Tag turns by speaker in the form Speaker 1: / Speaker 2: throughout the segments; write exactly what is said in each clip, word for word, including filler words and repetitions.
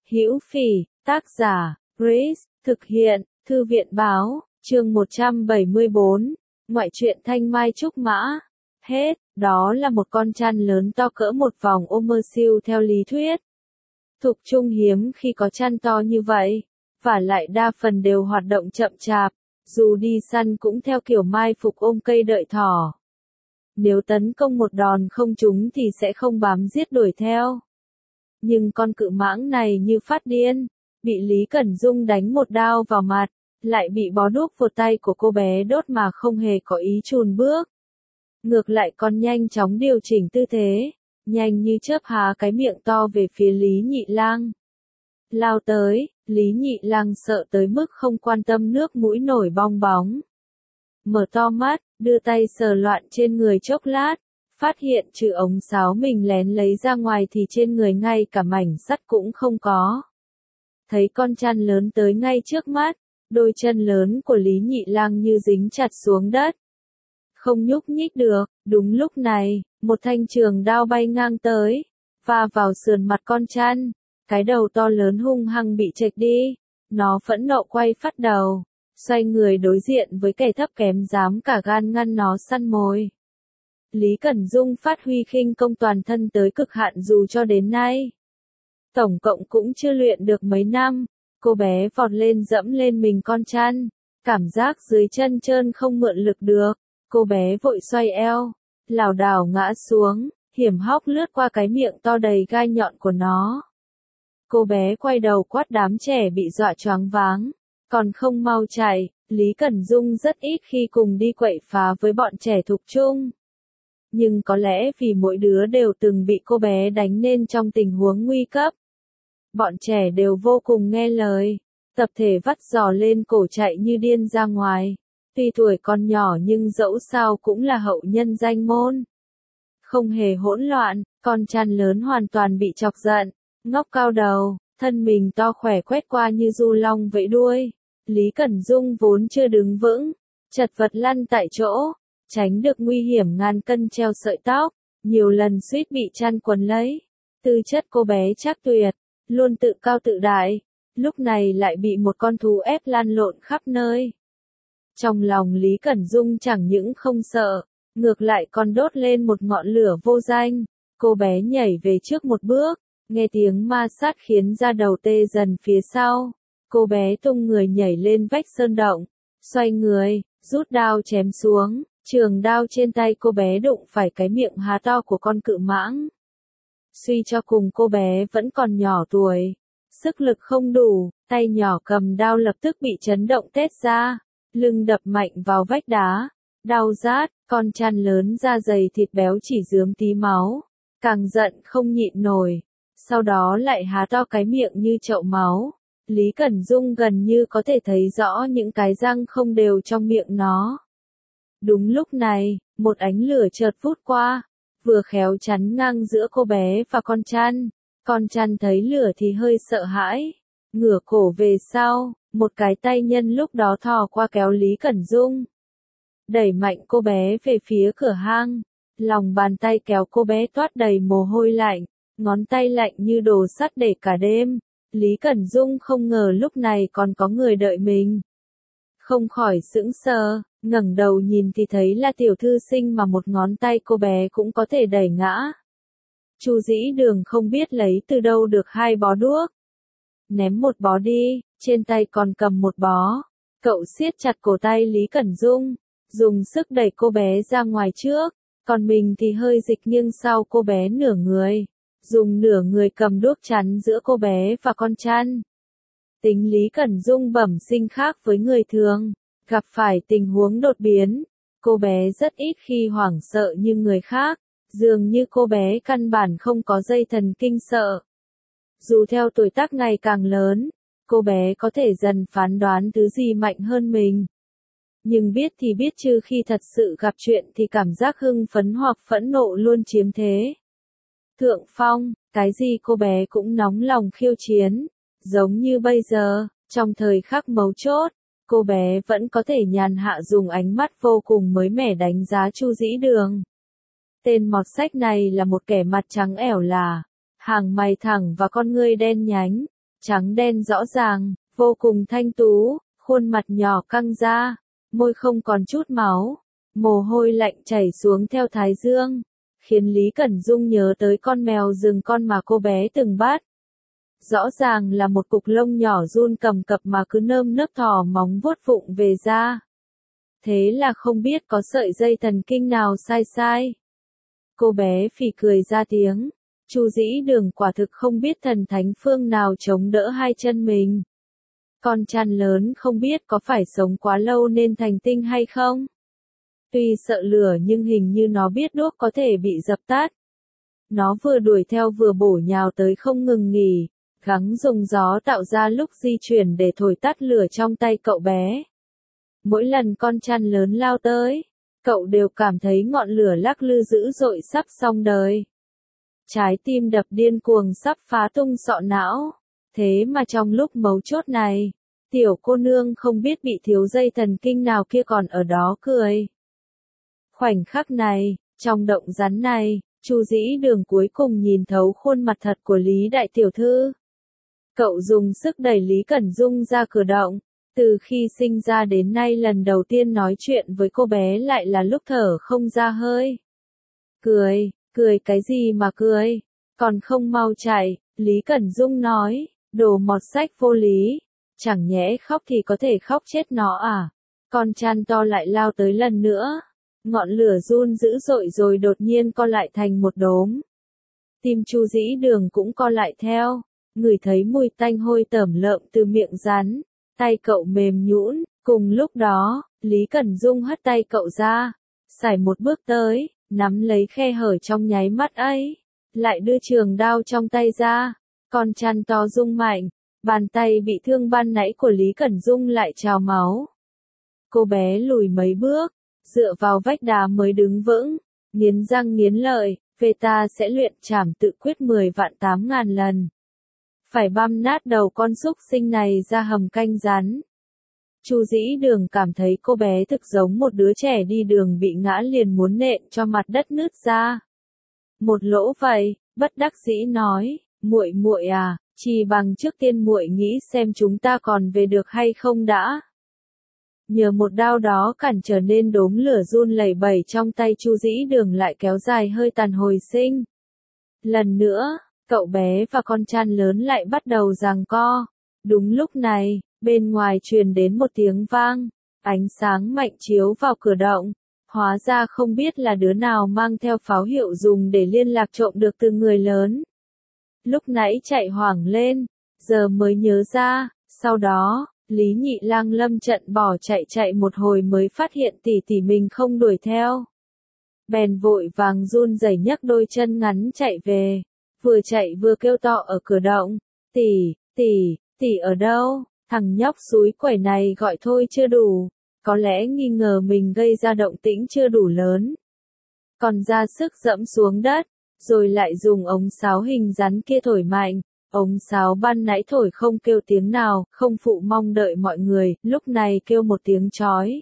Speaker 1: Hữu Phỉ, tác giả, Grace, thực hiện, Thư viện Báo, chương một trăm bảy mươi bốn, ngoại truyện Thanh Mai Trúc Mã. Hết, đó là một con chăn lớn to cỡ một vòng ôm mơ siêu theo lý thuyết. Thục Trung hiếm khi có chăn to như vậy, và lại đa phần đều hoạt động chậm chạp, dù đi săn cũng theo kiểu mai phục ôm cây đợi thỏ. Nếu tấn công một đòn không trúng thì sẽ không bám giết đuổi theo. Nhưng con cự mãng này như phát điên, bị Lý Cẩn Dung đánh một đao vào mặt, lại bị bó đuốc vụt tay của cô bé đốt mà không hề có ý chùn bước. Ngược lại còn nhanh chóng điều chỉnh tư thế, nhanh như chớp há cái miệng to về phía Lý Nhị Lang. Lao tới, Lý Nhị Lang sợ tới mức không quan tâm nước mũi nổi bong bóng. Mở to mắt, đưa tay sờ loạn trên người chốc lát, phát hiện trừ ống sáo mình lén lấy ra ngoài thì trên người ngay cả mảnh sắt cũng không có. Thấy con chăn lớn tới ngay trước mắt, đôi chân lớn của Lý Nhị Lang như dính chặt xuống đất. Không nhúc nhích được, đúng lúc này, một thanh trường đao bay ngang tới, va vào sườn mặt con chăn, cái đầu to lớn hung hăng bị chệch đi, nó phẫn nộ quay phát đầu, xoay người đối diện với kẻ thấp kém dám cả gan ngăn nó săn mồi. Lý Cẩn Dung phát huy khinh công toàn thân tới cực hạn dù cho đến nay. Tổng cộng cũng chưa luyện được mấy năm, cô bé vọt lên dẫm lên mình con chăn, cảm giác dưới chân trơn không mượn lực được, cô bé vội xoay eo, lảo đảo ngã xuống, hiểm hóc lướt qua cái miệng to đầy gai nhọn của nó. Cô bé quay đầu quát đám trẻ bị dọa choáng váng, còn không mau chạy. Lý Cẩn Dung rất ít khi cùng đi quậy phá với bọn trẻ Thục Trung. Nhưng có lẽ vì mỗi đứa đều từng bị cô bé đánh nên trong tình huống nguy cấp, bọn trẻ đều vô cùng nghe lời, tập thể vắt giò lên cổ chạy như điên ra ngoài. Tuy tuổi còn nhỏ nhưng dẫu sao cũng là hậu nhân danh môn. Không hề hỗn loạn, con chăn lớn hoàn toàn bị chọc giận, ngóc cao đầu, thân mình to khỏe quét qua như du long vẫy đuôi. Lý Cẩn Dung vốn chưa đứng vững, chật vật lăn tại chỗ, tránh được nguy hiểm ngàn cân treo sợi tóc, nhiều lần suýt bị chăn quấn lấy. Tư chất cô bé chắc tuyệt, luôn tự cao tự đại, lúc này lại bị một con thú ép lăn lộn khắp nơi. Trong lòng Lý Cẩn Dung chẳng những không sợ, ngược lại còn đốt lên một ngọn lửa vô danh. Cô bé nhảy về trước một bước, nghe tiếng ma sát khiến da đầu tê dần phía sau. Cô bé tung người nhảy lên vách sơn động, xoay người, rút đao chém xuống, trường đao trên tay cô bé đụng phải cái miệng há to của con cự mãng. Suy cho cùng cô bé vẫn còn nhỏ tuổi, sức lực không đủ, tay nhỏ cầm đao lập tức bị chấn động tét ra, lưng đập mạnh vào vách đá, đau rát, con chăn lớn da dày thịt béo chỉ rướm tí máu, càng giận không nhịn nổi, sau đó lại há to cái miệng như chậu máu. Lý Cẩn Dung gần như có thể thấy rõ những cái răng không đều trong miệng nó. Đúng lúc này, một ánh lửa chợt vút qua, vừa khéo chắn ngang giữa cô bé và con chăn. Con chăn thấy lửa thì hơi sợ hãi, ngửa cổ về sau, một cái tay nhân lúc đó thò qua kéo Lý Cẩn Dung, đẩy mạnh cô bé về phía cửa hang. Lòng bàn tay kéo cô bé toát đầy mồ hôi lạnh, ngón tay lạnh như đồ sắt để cả đêm. Lý Cẩn Dung không ngờ lúc này còn có người đợi mình. Không khỏi sững sờ, ngẩng đầu nhìn thì thấy là tiểu thư sinh mà một ngón tay cô bé cũng có thể đẩy ngã. Chu Dĩ Đường không biết lấy từ đâu được hai bó đuốc. Ném một bó đi, trên tay còn cầm một bó. Cậu siết chặt cổ tay Lý Cẩn Dung, dùng sức đẩy cô bé ra ngoài trước, còn mình thì hơi dịch nghiêng sau cô bé nửa người. Dùng nửa người cầm đuốc chắn giữa cô bé và con chăn. Tính Lý Cẩn Dung bẩm sinh khác với người thường, gặp phải tình huống đột biến, cô bé rất ít khi hoảng sợ như người khác, dường như cô bé căn bản không có dây thần kinh sợ. Dù theo tuổi tác ngày càng lớn, cô bé có thể dần phán đoán thứ gì mạnh hơn mình. Nhưng biết thì biết chứ khi thật sự gặp chuyện thì cảm giác hưng phấn hoặc phẫn nộ luôn chiếm thế thượng phong, cái gì cô bé cũng nóng lòng khiêu chiến. Giống như bây giờ, trong thời khắc mấu chốt, cô bé vẫn có thể nhàn hạ dùng ánh mắt vô cùng mới mẻ đánh giá Chu Dĩ Đường. Tên mọt sách này là một kẻ mặt trắng ẻo lả, hàng mày thẳng và con ngươi đen nhánh, trắng đen rõ ràng, vô cùng thanh tú, khuôn mặt nhỏ căng ra, môi không còn chút máu, mồ hôi lạnh chảy xuống theo thái dương, khiến Lý Cẩn Dung nhớ tới con mèo rừng con mà cô bé từng bắt. Rõ ràng là một cục lông nhỏ run cầm cập mà cứ nơm nớp thò móng vuốt vụng về ra. Thế là không biết có sợi dây thần kinh nào sai sai. Cô bé phì cười ra tiếng. Chu Dĩ Đường quả thực không biết thần thánh phương nào chống đỡ hai chân mình. Con chăn lớn không biết có phải sống quá lâu nên thành tinh hay không. Tuy sợ lửa nhưng hình như nó biết đuốc có thể bị dập tắt. Nó vừa đuổi theo vừa bổ nhào tới không ngừng nghỉ, gắng dùng gió tạo ra lúc di chuyển để thổi tắt lửa trong tay cậu bé. Mỗi lần con chăn lớn lao tới, cậu đều cảm thấy ngọn lửa lắc lư dữ dội sắp xong đời. Trái tim đập điên cuồng sắp phá tung sọ não. Thế mà trong lúc mấu chốt này, tiểu cô nương không biết bị thiếu dây thần kinh nào kia còn ở đó cười. Khoảnh khắc này, trong động rắn này, Chu Dĩ Đường cuối cùng nhìn thấu khuôn mặt thật của Lý đại tiểu thư. Cậu dùng sức đẩy Lý Cẩn Dung ra cửa động. Từ khi sinh ra đến nay lần đầu tiên nói chuyện với cô bé lại là lúc thở không ra hơi. Cười, cười cái gì mà cười, còn không mau chạy, Lý Cẩn Dung nói, đồ mọt sách vô lý, chẳng nhẽ khóc thì có thể khóc chết nó à. Con chăn to lại lao tới lần nữa, ngọn lửa run dữ dội rồi đột nhiên co lại thành một đốm. Tim Chu Dĩ Đường cũng co lại theo, ngửi thấy mùi tanh hôi tởm lợm từ miệng rắn. Tay cậu mềm nhũn, cùng lúc đó, Lý Cẩn Dung hất tay cậu ra, sải một bước tới, nắm lấy khe hở trong nháy mắt ấy, lại đưa trường đao trong tay ra, con chăn to rung mạnh, bàn tay bị thương ban nãy của Lý Cẩn Dung lại trào máu. Cô bé lùi mấy bước, dựa vào vách đá mới đứng vững, nghiến răng nghiến lợi, về ta sẽ luyện trảm tự quyết mười vạn tám ngàn lần. Phải băm nát đầu con súc sinh này ra hầm canh rắn. Chu Dĩ Đường cảm thấy cô bé thực giống một đứa trẻ đi đường bị ngã liền muốn nện cho mặt đất nứt ra. Một lỗ vậy, bất đắc dĩ nói, muội muội à, chỉ bằng trước tiên muội nghĩ xem chúng ta còn về được hay không đã. Nhờ một đao đó cản trở nên đốm lửa run lẩy bẩy trong tay Chu Dĩ Đường lại kéo dài hơi tàn hồi sinh. Lần nữa, cậu bé và con chăn lớn lại bắt đầu giằng co. Đúng lúc này, bên ngoài truyền đến một tiếng vang, ánh sáng mạnh chiếu vào cửa động. Hóa ra không biết là đứa nào mang theo pháo hiệu dùng để liên lạc trộm được từ người lớn. Lúc nãy chạy hoảng lên, giờ mới nhớ ra, sau đó, Lý Nhị Lang lâm trận bỏ chạy chạy một hồi mới phát hiện tỷ tỷ mình không đuổi theo. Bèn vội vàng run rẩy nhấc đôi chân ngắn chạy về. Vừa chạy vừa kêu to ở cửa động, tỷ, tỷ, tỷ ở đâu, thằng nhóc xúi quẩy này gọi thôi chưa đủ, có lẽ nghi ngờ mình gây ra động tĩnh chưa đủ lớn. Còn ra sức dẫm xuống đất, rồi lại dùng ống sáo hình rắn kia thổi mạnh, ống sáo ban nãy thổi không kêu tiếng nào, không phụ mong đợi mọi người, lúc này kêu một tiếng chói.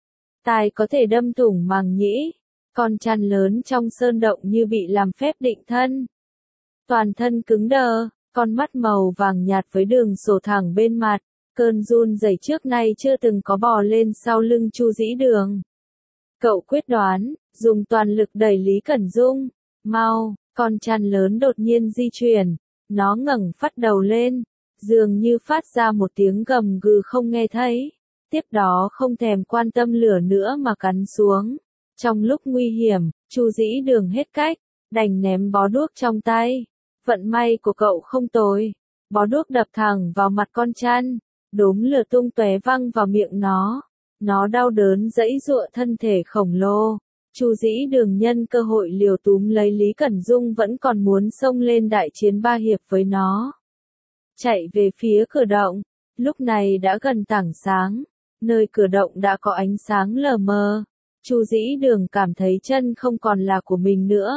Speaker 1: Tai có thể đâm thủng màng nhĩ, con chăn lớn trong sơn động như bị làm phép định thân. Toàn thân cứng đờ, con mắt màu vàng nhạt với đường sổ thẳng bên mặt, cơn run rẩy trước nay chưa từng có bò lên sau lưng Chu Dĩ Đường. Cậu quyết đoán, dùng toàn lực đẩy Lý Cẩn Dung, mau, con chăn lớn đột nhiên di chuyển, nó ngẩng phát đầu lên, dường như phát ra một tiếng gầm gừ không nghe thấy, tiếp đó không thèm quan tâm lửa nữa mà cắn xuống. Trong lúc nguy hiểm, Chu Dĩ Đường hết cách, đành ném bó đuốc trong tay. Vận may của cậu không tồi, bó đuốc đập thẳng vào mặt con chăn, đốm lửa tung tóe văng vào miệng nó. Nó đau đớn giãy giụa thân thể khổng lồ. Chu Dĩ Đường nhân cơ hội liều túm lấy Lý Cẩn Dung vẫn còn muốn xông lên đại chiến ba hiệp với nó. Chạy về phía cửa động, lúc này đã gần tảng sáng, nơi cửa động đã có ánh sáng lờ mờ. Chu Dĩ Đường cảm thấy chân không còn là của mình nữa.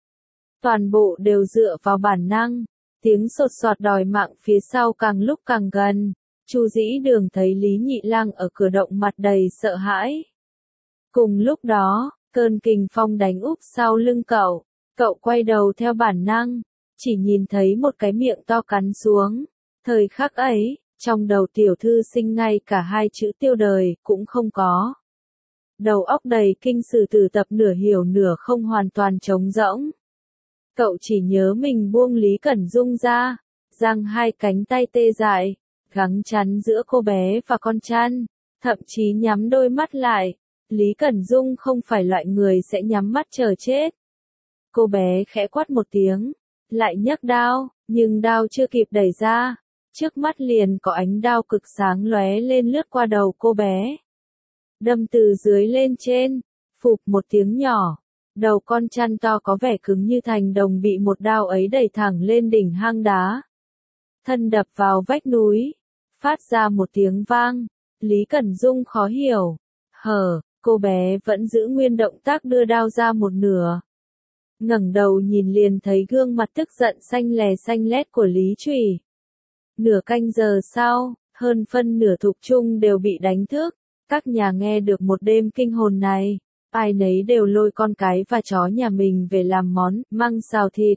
Speaker 1: Toàn bộ đều dựa vào bản năng, tiếng sột soạt đòi mạng phía sau càng lúc càng gần. Chu Dĩ Đường thấy Lý Nhị Lang ở cửa động mặt đầy sợ hãi. Cùng lúc đó, cơn kình phong đánh úp sau lưng cậu, cậu quay đầu theo bản năng, chỉ nhìn thấy một cái miệng to cắn xuống, Thời khắc ấy, trong đầu tiểu thư sinh ngay cả hai chữ tiêu đời cũng không có. Đầu óc đầy kinh sử từ tập nửa hiểu nửa không hoàn toàn trống rỗng. Cậu chỉ nhớ mình buông Lý Cẩn Dung ra, giang hai cánh tay tê dại, gắng chắn giữa cô bé và con chăn, thậm chí nhắm đôi mắt lại. Lý Cẩn Dung không phải loại người sẽ nhắm mắt chờ chết. Cô bé khẽ quát một tiếng, lại nhấc đao, nhưng đao chưa kịp đẩy ra, trước mắt liền có ánh đao cực sáng lóe lên lướt qua đầu cô bé. Đâm từ dưới lên trên, phụp một tiếng nhỏ, đầu con chăn to có vẻ cứng như thành đồng bị một đao ấy đẩy thẳng lên đỉnh hang đá. Thân đập vào vách núi, phát ra một tiếng vang. Lý Cẩn Dung khó hiểu, hờ, cô bé vẫn giữ nguyên động tác đưa đao ra một nửa. Ngẩng đầu nhìn liền thấy gương mặt tức giận xanh lè xanh lét của Lý Trùy. Nửa canh giờ sau, hơn phân nửa thục trung đều bị đánh thức. Các nhà nghe được một đêm kinh hồn này, ai nấy đều lôi con cái và chó nhà mình về làm món măng xào thịt.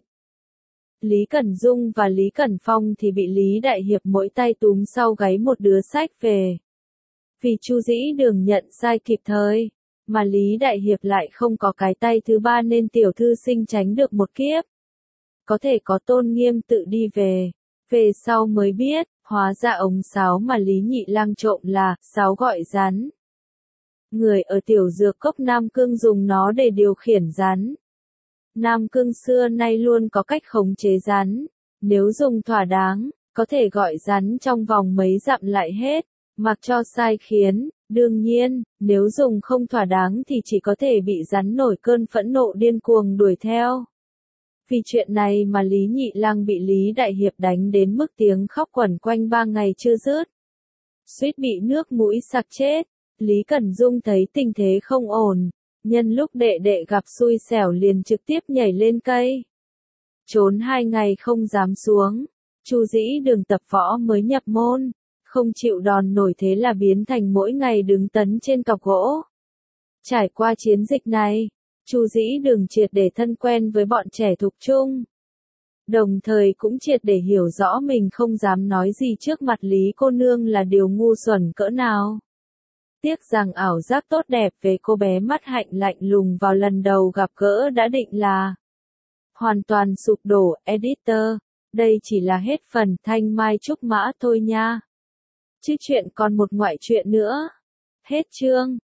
Speaker 1: Lý Cẩn Dung và Lý Cẩn Phong thì bị Lý Đại Hiệp mỗi tay túm sau gáy một đứa sách về. Vì Chu Dĩ Đường nhận sai kịp thời, mà Lý Đại Hiệp lại không có cái tay thứ ba nên tiểu thư sinh tránh được một kiếp. Có thể có tôn nghiêm tự đi về. Về sau mới biết, hóa ra ống sáo mà Lý Nhị Lang trộm là sáo gọi rắn. Người ở tiểu dược cốc Nam Cương dùng nó để điều khiển rắn. Nam Cương xưa nay luôn có cách khống chế rắn. Nếu dùng thỏa đáng, có thể gọi rắn trong vòng mấy dặm lại hết, mặc cho sai khiến. Đương nhiên, nếu dùng không thỏa đáng thì chỉ có thể bị rắn nổi cơn phẫn nộ điên cuồng đuổi theo. Vì chuyện này mà Lý Nhị Lang bị Lý Đại Hiệp đánh đến mức tiếng khóc quẩn quanh ba ngày chưa dứt. Suýt bị nước mũi sặc chết. Lý Cẩn Dung thấy tình thế không ổn, nhân lúc đệ đệ gặp xui xẻo liền trực tiếp nhảy lên cây. Trốn hai ngày không dám xuống. Chu Dĩ Đường tập võ mới nhập môn, không chịu đòn nổi thế là biến thành mỗi ngày đứng tấn trên cọc gỗ. Trải qua chiến dịch này, Chu Dĩ Đường triệt để thân quen với bọn trẻ thục trung. Đồng thời cũng triệt để hiểu rõ mình không dám nói gì trước mặt Lý cô nương là điều ngu xuẩn cỡ nào. Tiếc rằng ảo giác tốt đẹp về cô bé mắt hạnh lạnh lùng vào lần đầu gặp gỡ đã định là hoàn toàn sụp đổ. Editor, đây chỉ là hết phần Thanh Mai Trúc Mã thôi nha. Chứ chuyện còn một ngoại truyện nữa. Hết chương.